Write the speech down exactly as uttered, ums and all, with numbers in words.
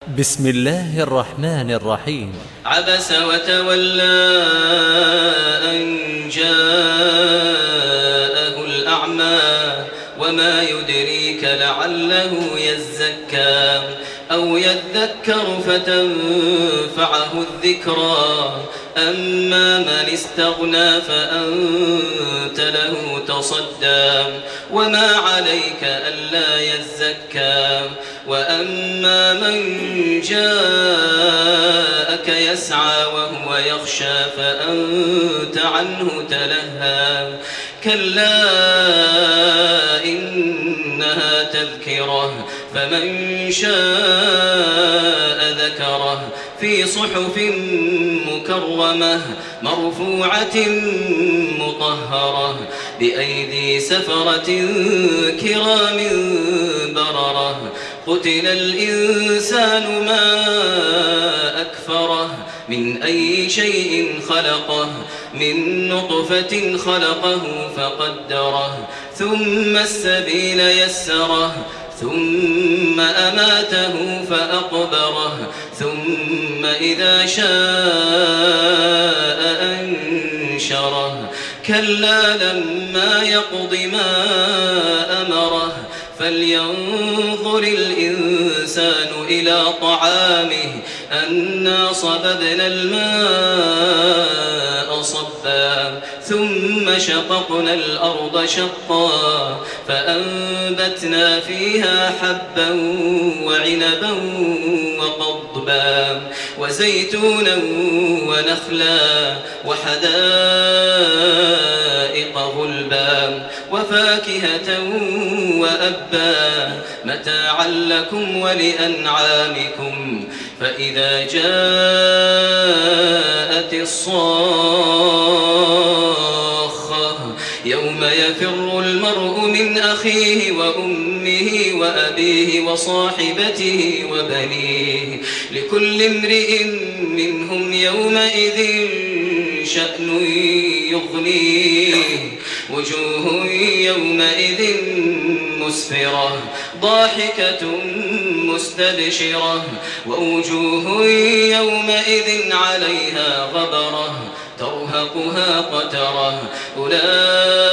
بسم الله الرحمن الرحيم. عبس وتولى أن جاءه الأعمى وما يدريك لعله يزكى أو يذكر فتنفعه الذكرى أما من استغنى فأنت له تصدى وما عليك ألا يزكى وأما من جاءك يسعى وهو يخشى فأنت عنه تلهى كلا إنها تذكرة فمن شاء ذكره في صحف مكرمة مرفوعة مطهرة بأيدي سفرة كرام بررة قتل الإنسان ما أكفره من أي شيء خلقه من نطفة خلقه فقدره ثم السبيل يسره ثم أماته فأقبره ثم إذا شاء أنشره كلا لما يقض ما أمره فلينظر الإنسان إلى طعامه أنا صببنا الماء صبا ثم شققنا الأرض شقا فأنبتنا فيها حبا وعنبا وقضبا وزيتونا ونخلا وحدائق غلبا وفاكهة وأبا متاعا لكم ولأنعامكم فإذا جاءت الصاخة يوم يفر المرء من أخيه وأمه وأبيه وصاحبته وبنيه لكل امرئ منهم يومئذ شأن يغنيه وجوه يومئذ مسفرة ضاحكة مستبشرة ووجوه يومئذ عليها غبرة ترهقها قترة أولئك